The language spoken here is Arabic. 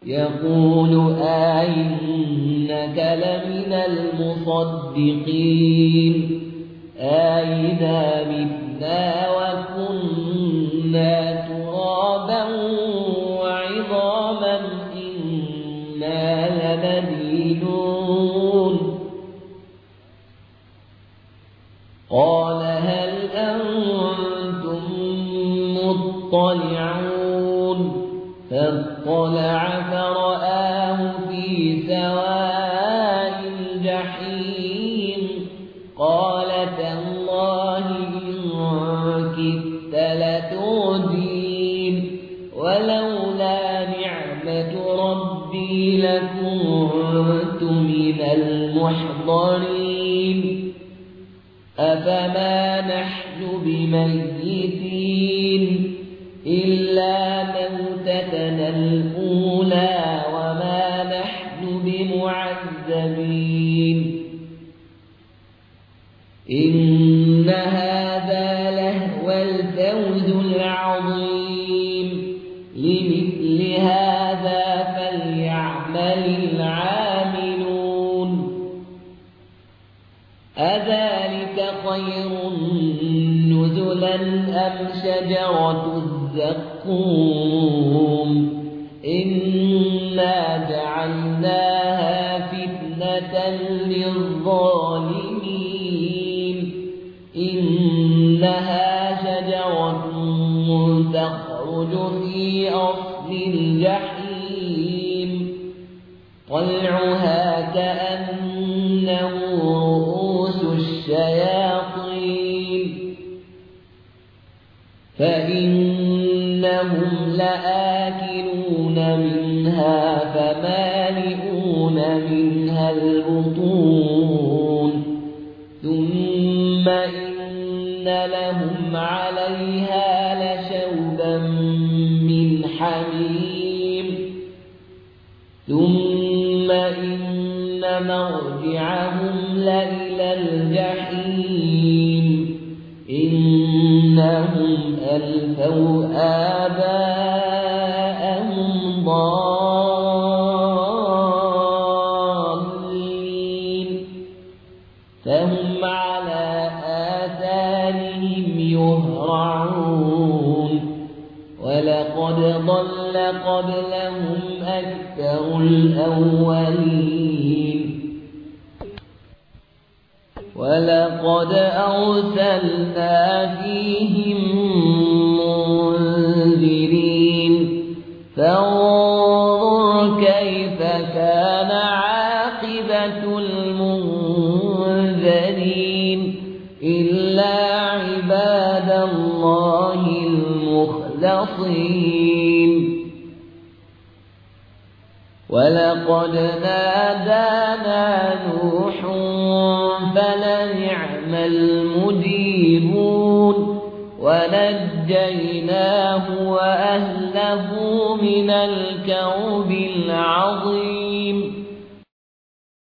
يقول أئنك لمن المصدقين أئذا متنا وكنا ترابا وعظاما إنا لمدينون قال هل أنتم مطلعون فاطلع فرآه في سواء الجحيم قال تالله إن كدت لتردين ولولا نعمة ربي لكنت من المحضرين أفما نحن بميتين إلا موتتنا الأولى وما نحن بمعذبين إن هذا لهو الفوز العظيم لمثل هذا فليعمل العاملون أذلك خير نزلا أم شجرة الزقوم إنا جعلناها فتنة للظالمين إنها شجرة تخرج في أصل الجحيم طلعها كأنه رؤوس الشياطين فإنهم لآكلون منها فمالئون منها البطون ثم إن لهم عليها لشوبا من حميم ثم إن مرجعهم لإلى الجحيم إنهم ألفوا آباءهم ضالين فهم على آثارهم يهرعون ولقد ضل قبلهم أكثر الأولين ولقد أرسلنا فيهم منذرين فانظر كيف كان عاقبة المنذرين إلا عباد الله المخلصين ولقد نادانا نوح فلنعم المجيبون ونجيناه وأهله من الكرب العظيم